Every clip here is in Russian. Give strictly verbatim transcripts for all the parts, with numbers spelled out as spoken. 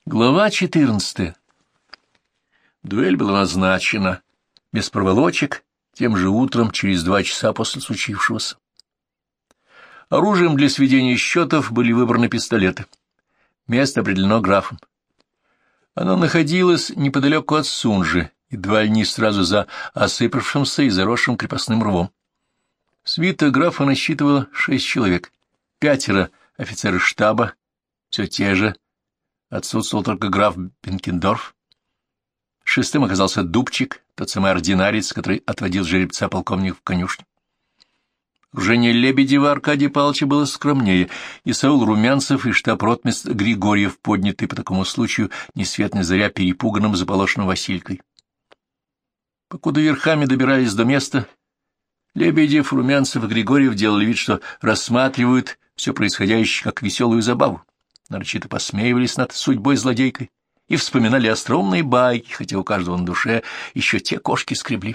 Глава четырнадцатая. Дуэль была назначена, без проволочек, тем же утром, через два часа после случившегося. Оружием для сведения счетов были выбраны пистолеты. Место определено графом. Оно находилось неподалеку от Сунжи, едва ли не сразу за осыпавшимся и заросшим крепостным рвом. Свита графа насчитывала шесть человек, пятеро офицеры штаба, все те же. Отсутствовал только граф Бенкендорф. Шестым оказался Дубчик, тот самый ординарец, который отводил жеребца полковник в конюшню. Оружие Лебедева Аркадия Павловича было скромнее, и Саул Румянцев и штаб-ротмистр Григорьев, поднятый по такому случаю ни свет ни заря перепуганным заполошенным Василькой. Покуда верхами добирались до места, Лебедев, Румянцев и Григорьев делали вид, что рассматривают все происходящее как веселую забаву. Нарочито посмеивались над судьбой злодейкой и вспоминали остроумные байки, хотя у каждого на душе еще те кошки скребли.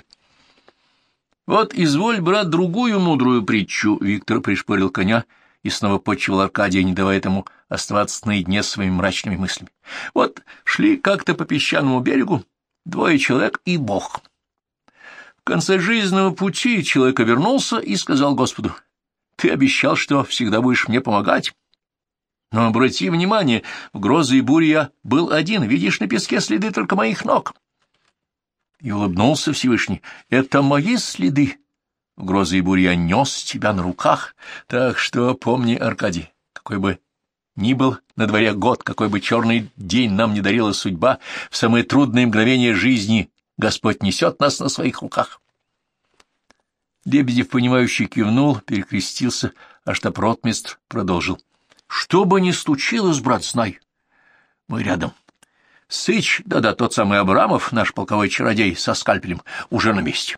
«Вот изволь, брат, другую мудрую притчу», — Виктор пришпорил коня и снова подчивал Аркадия, не давая ему оставаться наедине с своими мрачными мыслями. «Вот шли как-то по песчаному берегу двое человек и Бог. В конце жизненного пути человек вернулся и сказал Господу: «Ты обещал, что всегда будешь мне помогать. Но обрати внимание, в грозы и бури я был один, видишь на песке следы только моих ног». И улыбнулся Всевышний: «Это мои следы. В грозы и бури я нес тебя на руках. Так что помни, Аркадий, какой бы ни был на дворе год, какой бы черный день нам не дарила судьба, в самые трудные мгновения жизни Господь несет нас на своих руках». Лебедев, понимающий, кивнул, перекрестился, а штаб-ротмистр продолжил: «Что бы ни случилось, брат, знай, мы рядом. Сыч, да-да, тот самый Абрамов, наш полковой чародей со скальпелем, уже на месте».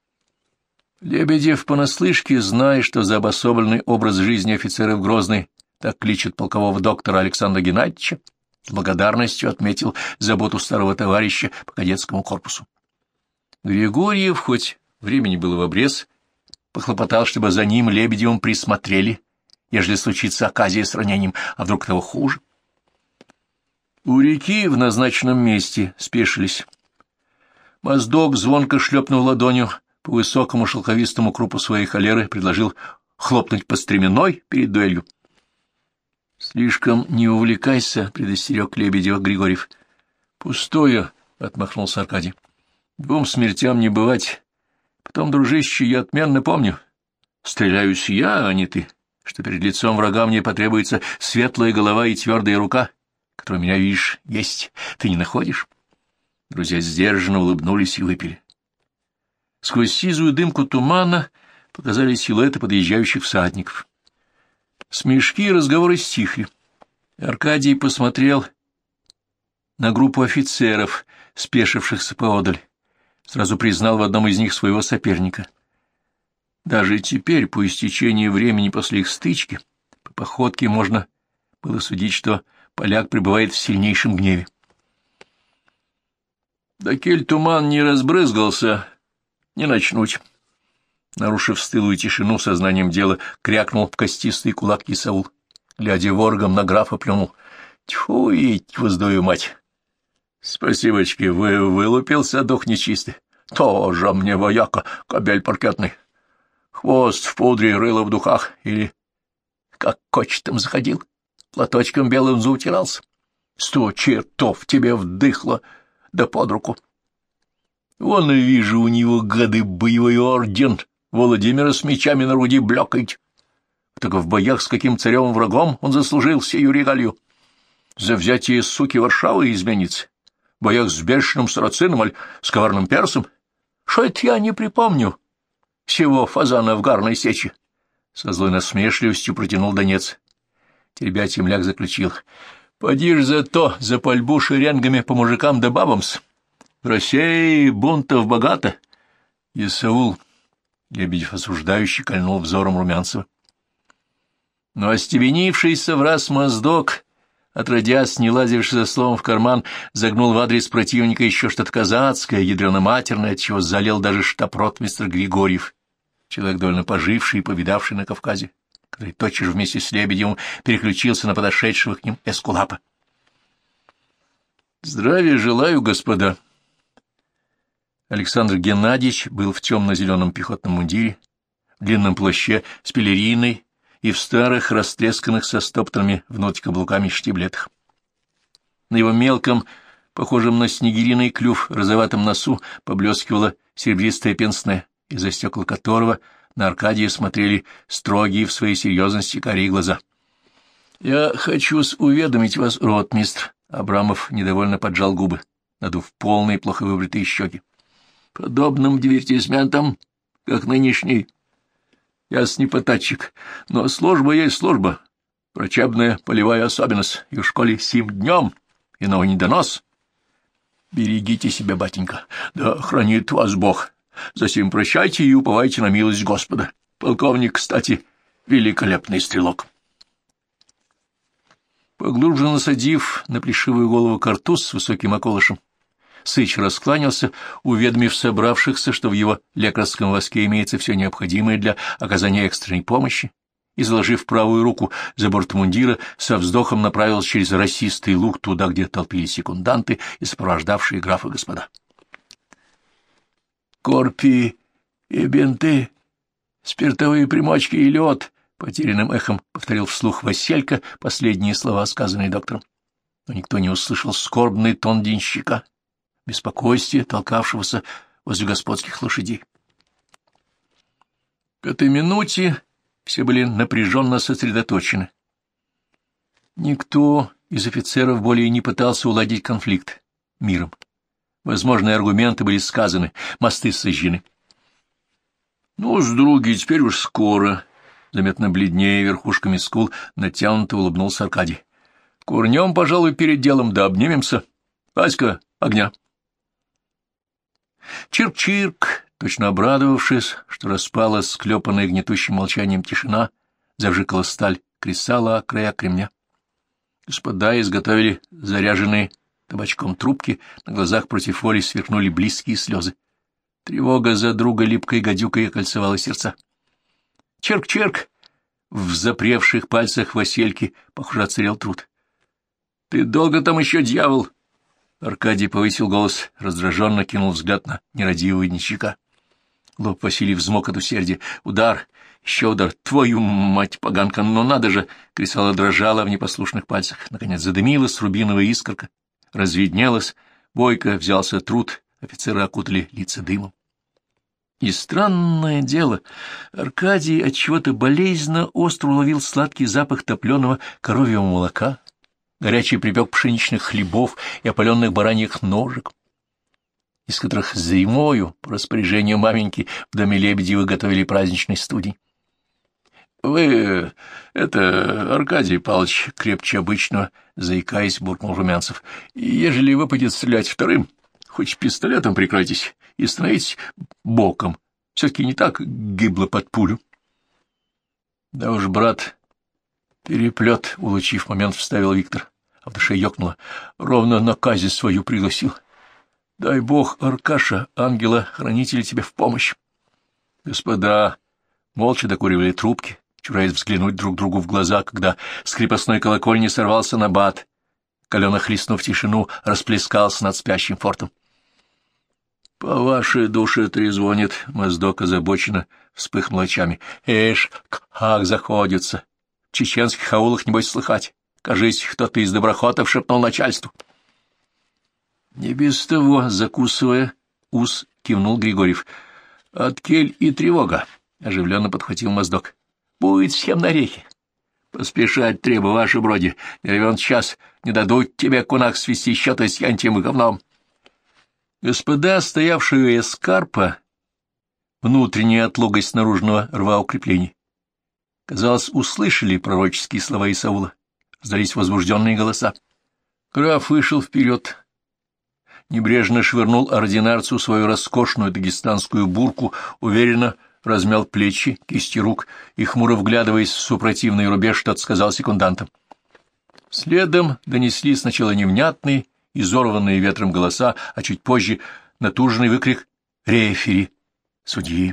Лебедев понаслышке, зная, что за обособленный образ жизни офицеров Грозной так кличут полкового доктора Александра Геннадьевича, с благодарностью отметил заботу старого товарища по кадетскому корпусу. Григорьев, хоть времени было в обрез, похлопотал, чтобы за ним, Лебедевым, присмотрели, ежели случится оказия с ранением, а вдруг того хуже. У реки в назначенном месте спешились. Моздок, звонко шлепнув ладонью по высокому шелковистому крупу своей холеры, предложил хлопнуть по стременной перед дуэлью. — Слишком не увлекайся, — предостерег Лебедева Григорьев. — Пустое, — отмахнулся Аркадий. — Двум смертям не бывать. Потом, дружище, я отменно помню. Стреляюсь я, а не ты, что перед лицом врага мне потребуется светлая голова и твердая рука, которая у меня, видишь, есть. Ты не находишь? Друзья сдержанно улыбнулись и выпили. Сквозь сизую дымку тумана показали силуэты подъезжающих всадников. Смешки и разговоры стихли. Аркадий посмотрел на группу офицеров, спешившихся поодаль. Сразу признал в одном из них своего соперника. Даже теперь, по истечении времени после их стычки, по походке можно было судить, что поляк пребывает в сильнейшем гневе. «Докель туман не разбрызгался, не начнуть». Нарушив стылую тишину, сознанием дела крякнул в костистый кулак Исаул, глядя ворогом на графа, плюнул: «Тьфу, и воздую мать! Спасибочки, вы вылупился, дух нечистый. Тоже мне вояка, кобель паркетный. Хвост в пудре, рыло в духах, или как кочетом заходил, платочком белым заутирался. Сто чертов тебе вдыхло, да под руку. Вон и вижу у него, гады, боевой орден Владимира с мечами на груди блекает. Только в боях с каким царем-врагом он заслужил сию регалью. За взятие суки Варшавы изменится. В боях с бешеным сарацином, аль с коварным персом. Что это я не припомню всего фазана в гарной сечи? Со злой насмешливостью протянул Донец. Теребя темляк заключил: «Поди ж за то, за пальбу шеренгами по мужикам да бабам-с. В России бунтов богато». Исаул, Лебедев осуждающий, кольнул взором Румянцева. Но остепенившийся враз моздок, отродясь, не лазивший за словом в карман, загнул в адрес противника еще что-то казацкое, ядрено-матерное, отчего залил даже штаб-ротмистр Григорьев, человек довольно поживший и повидавший на Кавказе, который тотчас же вместе с Лебедевым переключился на подошедшего к ним эскулапа. Здравия желаю, господа. Александр Геннадьевич был в темно-зеленом пехотном мундире, в длинном плаще с пелериной и в старых, растресканных со стоптанными внутрь каблуками штиблетах. На его мелком, похожем на снегириный клюв, розоватом носу поблескивала серебристая пенсне, из-за стекла которого на Аркадия смотрели строгие в своей серьезности карие глаза. — Я хочу уведомить вас, ротмистр. Абрамов недовольно поджал губы, надув полные, плохо выбритые щеки. — Подобным дивертисментом, как нынешний, я с непотатчик, но служба есть служба, врачебная полевая особенность, и в школе сим днем, иного не донос. Берегите себя, батенька, да хранит вас Бог. Засим прощайте и уповайте на милость Господа. Полковник, кстати, великолепный стрелок. Поглубже насадив на плешивую голову картуз с высоким околышем, Сыч раскланялся, уведомив собравшихся, что в его лекарском воске имеется все необходимое для оказания экстренной помощи, и, заложив правую руку за борт мундира, со вздохом направился через росистый луг туда, где толпились секунданты и сопровождавшие графа господа. «Корпи и бинты, спиртовые примочки и лед», — потерянным эхом повторил вслух Василька последние слова, сказанные доктором. Но никто не услышал скорбный тон денщика, беспокойствие толкавшегося возле господских лошадей. К этой минуте все были напряженно сосредоточены. Никто из офицеров более не пытался уладить конфликт миром. Возможные аргументы были сказаны, мосты сожжены. — Ну, с други, теперь уж скоро, — заметно бледнее верхушками скул натянуто улыбнулся Аркадий. — Курнем, пожалуй, перед делом, да обнимемся. Васька, огня. Чирк-чирк, точно обрадовавшись, что распалась склепанная гнетущим молчанием тишина, завжикала сталь, кресала края кремня. Господа изготовили заряженные табачком трубки, на глазах против воли сверкнули близкие слезы. Тревога за друга липкой гадюкой окольцевала сердца. Черк-черк! В запревших пальцах Васильки, похоже, оцарел труд. — Ты долго там еще, дьявол? Аркадий повысил голос, раздраженно кинул взгляд на нерадивого денщика. Лоб Василий взмок от усердия. Удар, еще удар. Твою мать, поганка, ну надо же! Кресало дрожало в непослушных пальцах. Наконец задымилась рубиновая искорка. Разведнелась. Бойко взялся труд. Офицеры окутали лица дымом. И странное дело, Аркадий отчего-то болезненно остро уловил сладкий запах топленого коровьего молока, горячий припек пшеничных хлебов и опаленных бараньих ножек, из которых зимою, по распоряжению маменьки, в доме Лебедевых готовили праздничный студень. — Вы, это, Аркадий Павлович, крепче обычного, заикаясь, буркнул Румянцев, — ежели выпадет стрелять вторым, хоть пистолетом прикройтесь и становитесь боком. Все-таки не так гибло под пулю. — Да уж, брат, переплет, улучив момент, вставил Виктор, а в душе ёкнуло. Ровно на казнь свою пригласил. Дай бог, Аркаша, ангела-хранителя, тебе в помощь. Господа молча докуривали трубки, чураясь взглянуть друг другу в глаза, когда с крепостной колокольни сорвался набат, калено хлестнув тишину, расплескался над спящим фортом. — По вашей душе трезвонит, — Моздок озабоченно вспыхнул очами. — Эш, как заходится! В чеченских аулах, небось, слыхать. Кажись, кто-то из доброхотов шепнул начальству. — Не без того, закусывая ус, кивнул Григорьев. — Откель и тревога, — оживленно подхватил Моздок. — Будет всем на рехе. Поспешать треба, ваше броди. Не равен час, не дадут тебе, кунак, свести счеты с янтием и говном. Господа, стоявшие у эскарпа, внутренняя отлогость наружного рва укреплений, казалось, услышали пророческие слова Исаула, раздались возбужденные голоса. Граф вышел вперед, небрежно швырнул ординарцу свою роскошную дагестанскую бурку, уверенно размял плечи, кисти рук и, хмуро вглядываясь в супротивный рубеж, что-то сказал секундантам. Следом донесли сначала невнятные, изорванные ветром голоса, а чуть позже натужный выкрик рефери, судьи.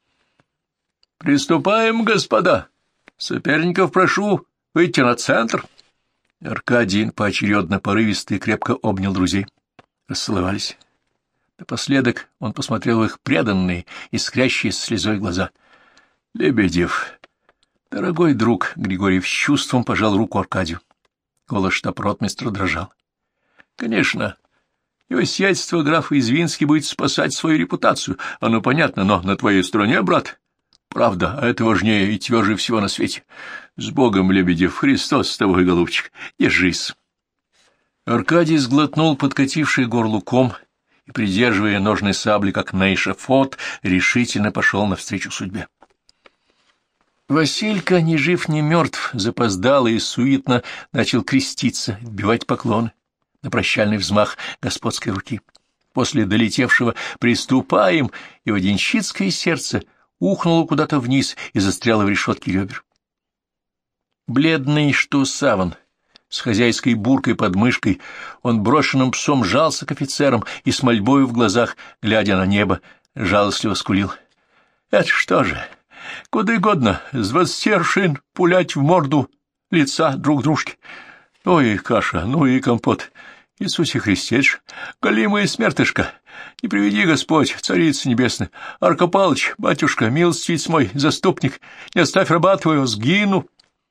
— Приступаем, господа! Соперников прошу выйти на центр. Аркадий поочередно порывисто и крепко обнял друзей. Расцеловались. Напоследок он посмотрел в их преданные, искрящиеся слезой глаза. — Лебедев, дорогой друг, — Григорьев с чувством пожал руку Аркадию. Голос штаб-ротмистра дрожал. — Конечно, его сиятельство граф Извинский будет спасать свою репутацию, оно понятно, но на твоей стороне, брат. Правда, а это важнее и тверже всего на свете. С Богом, Лебедев, Христос с тобой, голубчик, держись. Аркадий сглотнул подкативший горлу ком и, придерживая ножны сабли, как на эшафот, решительно пошел навстречу судьбе. Василька, ни жив, ни мертв, запоздало и суетно начал креститься, отбивать поклоны на прощальный взмах господской руки. После долетевшего «приступаем», его денщицкое сердце ухнуло куда-то вниз и застряло в решетке ребер. Бледный, что саван, с хозяйской буркой под мышкой, он брошенным псом жался к офицерам и с мольбою в глазах, глядя на небо, жалостливо скулил. — Это что же, куда годно, с двадцати аршин пулять в морду лица друг дружки? Ну и каша, ну и компот. Иисусе Христе, голимая смертышка, не приведи Господь, Царица Небесная, Арка Палыч, батюшка, милостивец мой, заступник, не оставь раба твоего, сгину.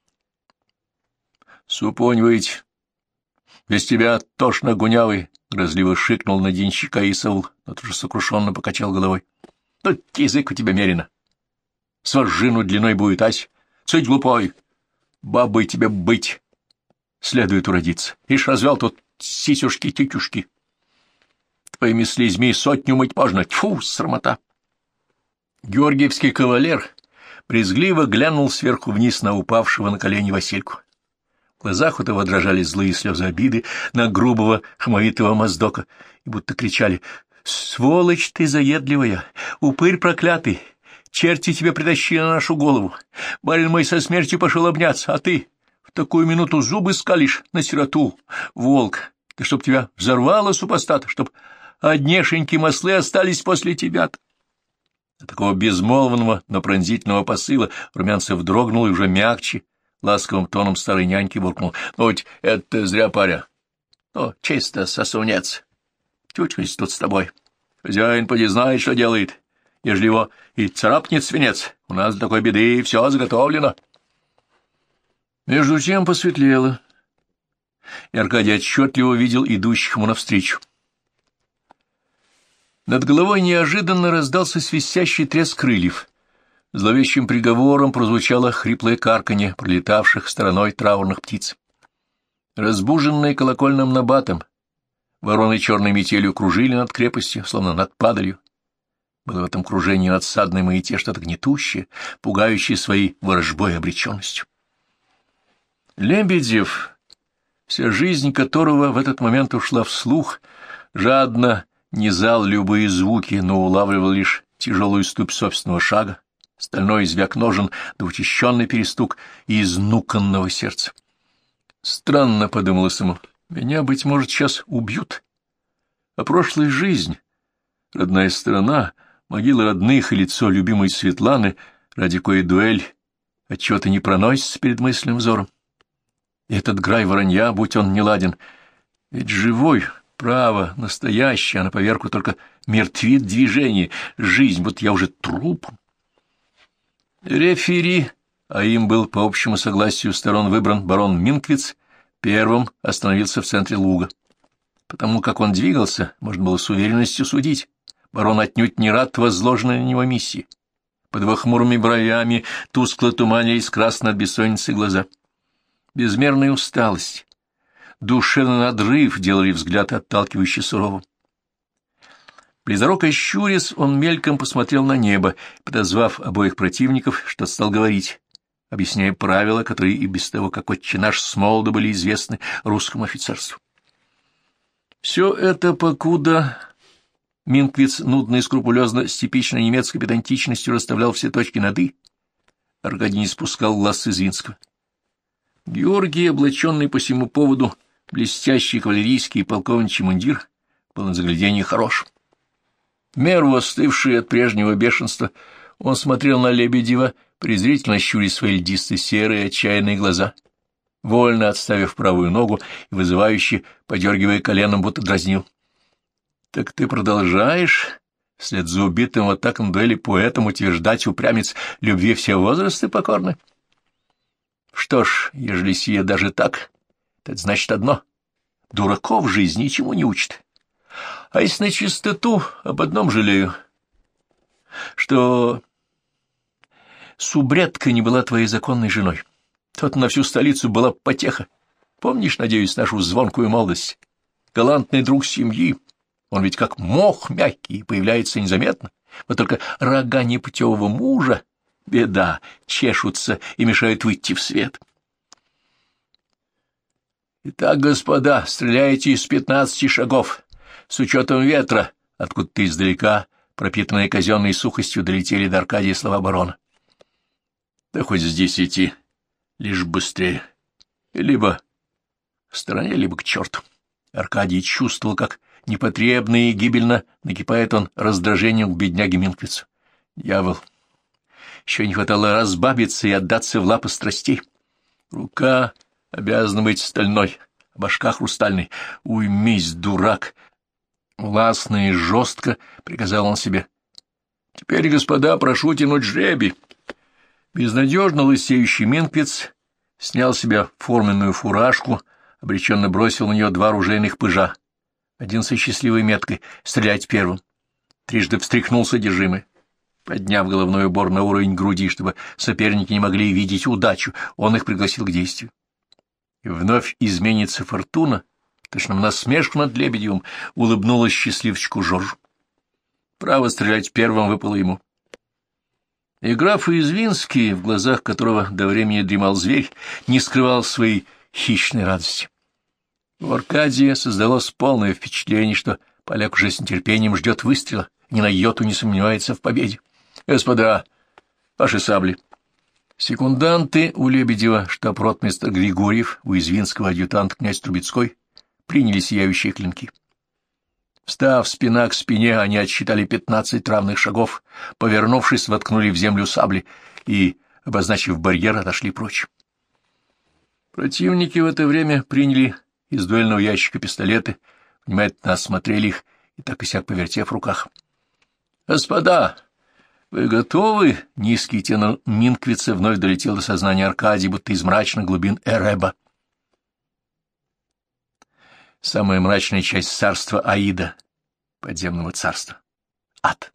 Супонь выйти, без тебя тошно гунявый, — грозливо шикнул на денщика Исаул, но тоже сокрушенно покачал головой. — Тут язык у тебя мерено. С вожжину длиной будет, ась, цыть глупой, бабой тебе быть, следует уродиться. Ишь развел тут сисюшки-тетюшки. Твоими слезьми сотню мыть можно, тьфу, срамота. Георгиевский кавалер брезгливо глянул сверху вниз на упавшего на колени Васильку. В глазах у того дрожали злые слезы обиды на грубого хмовитого моздока, и будто кричали: «Сволочь ты заедливая, упырь проклятый, черти тебя притащили на нашу голову, барин мой со смертью пошел обняться, а ты в такую минуту зубы скалишь на сироту, волк, да чтоб тебя взорвало супостата, чтоб однешеньки маслы остались после тебя-то». От такого безмолвного, но пронзительного посыла Румянцев дрогнул и уже мягче, ласковым тоном старой няньки буркнул: «Ну, ведь это зря, паря. Ну, чисто сосунец. Чучусь тут с тобой. Хозяин поди знает, что делает. Ежели его и царапнет свинец, у нас до такой беды все заготовлено». Между тем посветлело, и Аркадий отчетливо видел идущих ему навстречу. Над головой неожиданно раздался свистящий треск крыльев. Зловещим приговором прозвучало хриплое карканье пролетавших стороной траурных птиц. Разбуженные колокольным набатом, вороны черной метелью кружили над крепостью, словно над падалью. Было в этом кружении надсадной маяте что-то гнетущее, пугающее своей ворожбой обреченностью. Лебедев, вся жизнь которого в этот момент ушла вслух, жадно низал любые звуки, но улавливал лишь тяжелую ступь собственного шага, стальной звяк ножен да учащенный перестук изнуканного сердца. Странно, — подумалось ему, — меня, быть может, сейчас убьют. А прошлая жизнь, родная сторона, могила родных и лицо любимой Светланы, ради коей дуэль отчего-то не проносится перед мысленным взором. И этот грай воронья, будь он неладен, ведь живой, право, настоящий, а на поверку только мертвит движение, жизнь, вот я уже труп. Рефери, а им был по общему согласию сторон выбран барон Минквиц, первым остановился в центре луга. Потому как он двигался, можно было с уверенностью судить. Барон отнюдь не рад возложенной на него миссии. Под его хмурыми бровями тускло туманились красные от бессонницы глаза. Безмерная усталость, душевный надрыв делали взгляд отталкивающий суровым. Близоруко щурясь, он мельком посмотрел на небо, подозвав обоих противников, что стал говорить, объясняя правила, которые и без того, как отче наш с молоду были известны русскому офицерству. Все это покуда Минквиц нудно и скрупулезно с типичной немецкой педантичностью расставлял все точки над «и», Аркадий не спускал глаз с Извинского. Георгий, облаченный по всему поводу блестящий кавалерийский и полковничий мундир, был на загляденье хорош. В меру остывший от прежнего бешенства, он смотрел на Лебедева, презрительно щуря свои льдистые серые отчаянные глаза, вольно отставив правую ногу и вызывающе подергивая коленом, будто дразнил. — Так ты продолжаешь, вслед за убитым вот так на дуэли поэтом, утверждать, упрямец, любви все возрасты покорны? Что ж, ежели сие даже так, то это значит одно — дураков жизнь ничему не учит. А если на чистоту, об одном жалею, что субредка не была твоей законной женой. Тот на всю столицу была потеха. Помнишь, надеюсь, нашу звонкую молодость? Галантный друг семьи. Он ведь как мох мягкий и появляется незаметно. Вот только рога непутевого мужа, беда, чешутся и мешают выйти в свет. Итак, господа, стреляйте из пятнадцати шагов. С учетом ветра, откуда-то издалека, пропитанные казенной сухостью, долетели до Аркадия слова барона. Да хоть с десяти, лишь быстрее. Либо в стороне, либо к черту. Аркадий чувствовал, как непотребно и гибельно накипает он раздражением к бедняге Минквицу. Дьявол! Еще не хватало разбабиться и отдаться в лапы страстей. Рука обязана быть стальной, а башка хрустальной. Уймись, дурак! Властно и жестко приказал он себе. Теперь, господа, прошу тянуть жребий. Безнадежно лысеющий Минквиц снял с себя форменную фуражку, обреченно бросил на нее два ружейных пыжа. Один со счастливой меткой — стрелять первым. Трижды встряхнул содержимое. Подняв головной убор на уровень груди, чтобы соперники не могли видеть удачу, он их пригласил к действию. И вновь изменится фортуна, точно в насмешку над Лебедевым улыбнулась счастливчику Жоржу. Право стрелять первым выпало ему. И граф Извинский, в глазах которого до времени дремал зверь, не скрывал своей хищной радости. У Аркадия создалось полное впечатление, что поляк уже с нетерпением ждет выстрела, ни на йоту не сомневается в победе. «Господа, ваши сабли!» Секунданты у Лебедева, штаб-ротмистр Григорьев, у Извинского адъютант князь Трубецкой, приняли сияющие клинки. Встав спина к спине, они отсчитали пятнадцать равных шагов, повернувшись, воткнули в землю сабли и, обозначив барьер, отошли прочь. Противники в это время приняли из дуэльного ящика пистолеты, внимательно осмотрели их и так и сяк повертев в руках. — Господа, вы готовы? — низкий тенор Минквица вновь долетел до сознания Аркадия, будто из мрачных глубин Эреба. Самая мрачная часть царства Аида, подземного царства. Ад.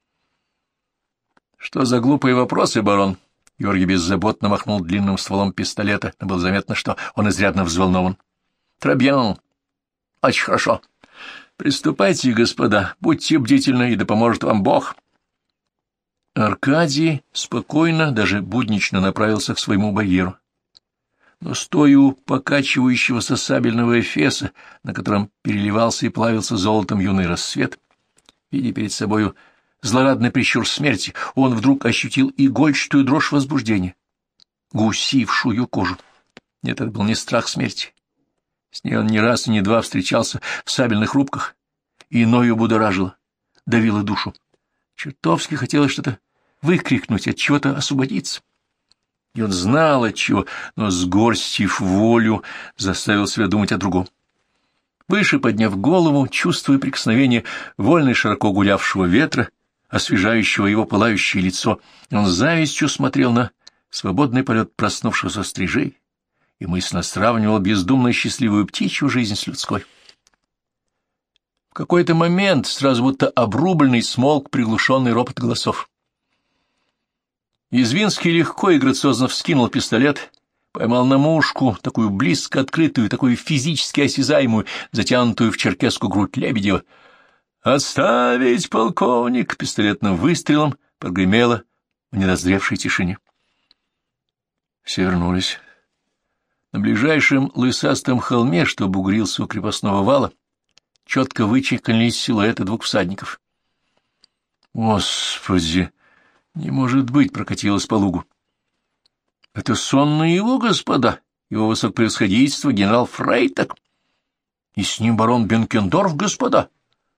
— Что за глупые вопросы, барон? Георгий беззаботно махнул длинным стволом пистолета, но было заметно, что он изрядно взволнован. — Трабьян. Очень хорошо. Приступайте, господа, будьте бдительны, и да поможет вам Бог. Аркадий спокойно, даже буднично направился к своему барьеру. Но стоя у покачивающегося сабельного эфеса, на котором переливался и плавился золотом юный рассвет, видя перед собою злорадный прищур смерти, он вдруг ощутил игольчатую дрожь возбуждения, гусившую кожу. Нет, это был не страх смерти. С ней он не раз и не два встречался в сабельных рубках, и иною будоражило, давило душу. Чертовски хотелось что-то выкрикнуть, от чего-то освободиться. И он знал от чего, но, сгорстив волю, заставил себя думать о другом. Выше подняв голову, чувствуя прикосновение вольно и широко гулявшего ветра, освежающего его пылающее лицо, он с завистью смотрел на свободный полет проснувшихся стрижей и мысленно сравнивал бездумно счастливую птичью жизнь с людской. В какой-то момент, сразу будто обрубленный, смолк приглушенный ропот голосов. Извинский легко и грациозно вскинул пистолет, поймал на мушку, такую близко открытую, такую физически осязаемую, затянутую в черкеску грудь Лебедева. «Отставить, полковник!» Пистолетным выстрелом прогремело в недозревшей тишине. Все вернулись. На ближайшем лысастом холме, что бугрился у крепостного вала, четко вычеканились силуэты двух всадников. «Господи! Не может быть!» — прокатилось по лугу. «Это сон его, господа, его высокопревосходительство генерал Фрейтак, и с ним барон Бенкендорф, господа!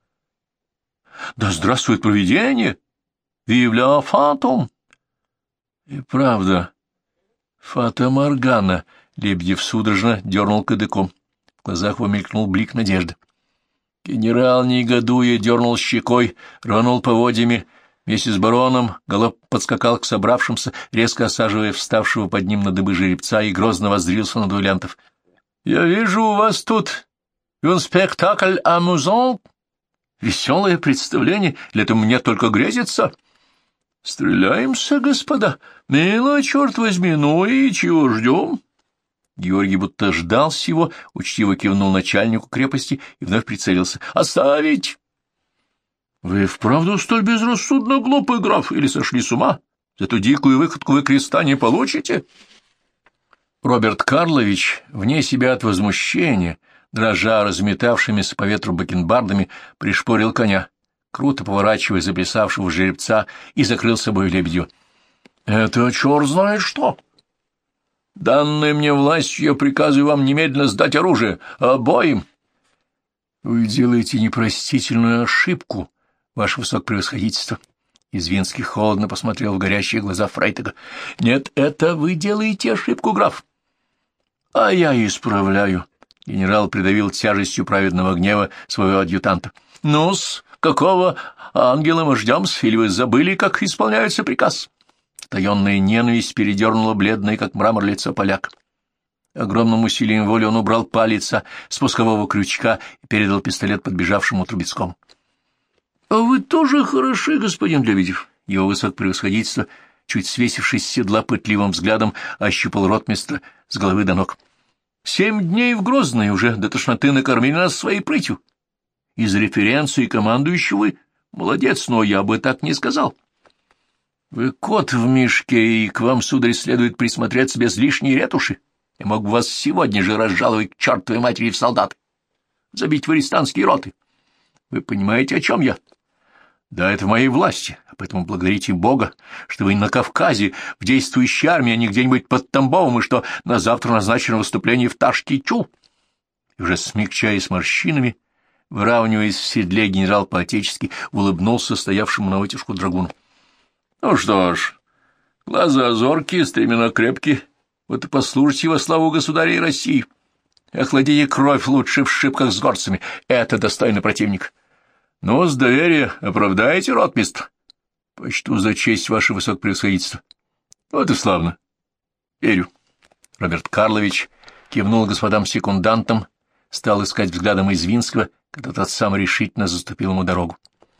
Да здравствует провидение! Вивля фатум!» И правда, фата Моргана, Лебедев судорожно дернул кадыком. В глазах его мелькнул блик надежды. Генерал, негодуя, дернул щекой, рванул поводьями. Вместе с бароном галоп подскакал к собравшимся, резко осаживая вставшего под ним на дыбы жеребца, и грозно воззрился на дуэлянтов. — Я вижу, у вас тут un спектакль амузон. Веселое представление, или это мне только грезится? — Стреляемся, господа. Мило, черт возьми, ну и чего ждем? Георгий будто ждал сего, учтиво кивнул начальнику крепости и вновь прицелился. — Оставить! — Вы вправду столь безрассудно глупый, граф, или сошли с ума? За эту дикую выходку вы креста не получите? Роберт Карлович, вне себя от возмущения, дрожа разметавшимися по ветру бакенбардами, пришпорил коня, круто поворачивая заплясавшего жеребца, и закрыл собой Лебедева. — Это черт знает что! Данной мне властью я приказываю вам немедленно сдать оружие. Обоим. — Вы делаете непростительную ошибку, ваше высокопревосходительство. Извинский холодно посмотрел в горящие глаза Фрейтага. — Нет, это вы делаете ошибку, граф. — А я исправляю. Генерал придавил тяжестью праведного гнева своего адъютанта. — Ну-с, какого ангела мы ждем? Или вы забыли, как исполняется приказ? Таенная ненависть передернула бледное, как мрамор, лицо поляка. Огромным усилием воли он убрал палец с спускового крючка и передал пистолет подбежавшему Трубецкому. — А вы тоже хороши, господин Лебедев. Его высокопревосходительство, чуть свесившись с седла, пытливым взглядом ощупал ротмистра с головы до ног. — Семь дней в Грозной уже до тошноты накормили нас своей прытью. Из референции командующего вы молодец, но я бы так не сказал. — Вы кот в мешке, и к вам, сударь, следует присмотреться без лишней ретуши. Я мог бы вас сегодня же разжаловать к чертовой матери в солдаты, забить в арестантские роты. Вы понимаете, о чем я? Да, это в моей власти, а поэтому благодарите Бога, что вы на Кавказе, в действующей армии, а не где-нибудь под Тамбовом, и что на завтра назначено выступление в Ташкичу. И уже смягчаясь морщинами, выравниваясь в седле, генерал по-отечески улыбнулся стоявшему на вытяжку драгуну. — Ну что ж, глаза зоркие, стремена крепкие, вот и послужите во славу государя и России. Охладите кровь лучше в шибках с горцами, это достойный противник. Ну, с доверия оправдаете, ротмистр? Почту за честь, ваше высокопревосходительство. Вот и славно. Верю. Роберт Карлович кивнул господам секундантам, стал искать взглядом Извинского, когда тот сам решительно заступил ему дорогу.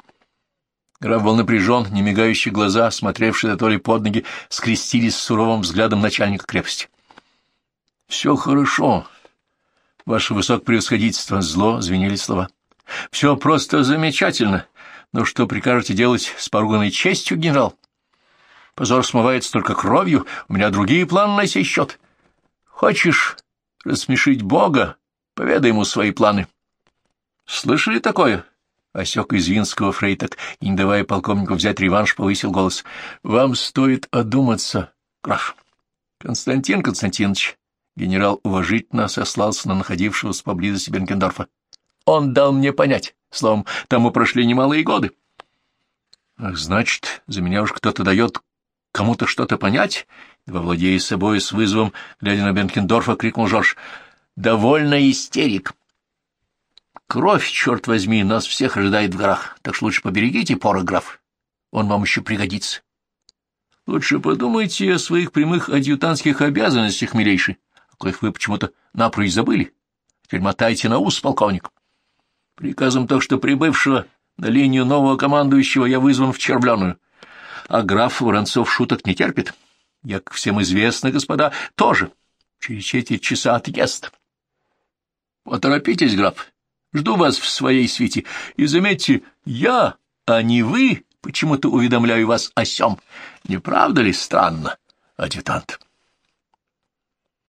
Граф был напряжен, немигающие глаза, смотревшие то ли под ноги, скрестились с суровым взглядом начальника крепости. — Все хорошо, ваше высокопревосходительство, — зло звенели слова. — Все просто замечательно. Но что прикажете делать с поруганной честью, генерал? Позор смывается только кровью, у меня другие планы на сей счет. Хочешь рассмешить Бога? Поведай ему свои планы. — Слышали такое? — осек Извинского Фрейтак и, не давая полковнику взять реванш, повысил голос. — Вам стоит одуматься, граф. Константин Константинович, генерал уважительно сослался на находившегося поблизости Бенкендорфа. Он дал мне понять, словом, тому прошли немалые годы. — Ах, значит, за меня уж кто-то дает кому-то что-то понять? Едва владея собой с вызовом, глядя на Бенкендорфа, крикнул Жорж. — Довольно истерик. Кровь, черт возьми, нас всех ожидает в горах, так что лучше поберегите порох, граф. Он вам еще пригодится. Лучше подумайте о своих прямых адъютантских обязанностях, милейший, о коих вы почему-то напрочь забыли. Теперь мотайте на ус, полковник. Приказом только что прибывшего на линию нового командующего я вызван в Червленую, а граф Воронцов шуток не терпит. Я, как всем известно, господа, тоже. Через четверть часа отъезд. Поторопитесь, граф. Жду вас в своей свите. И заметьте, я, а не вы, почему-то уведомляю вас о сём. Не правда ли странно, адъютант?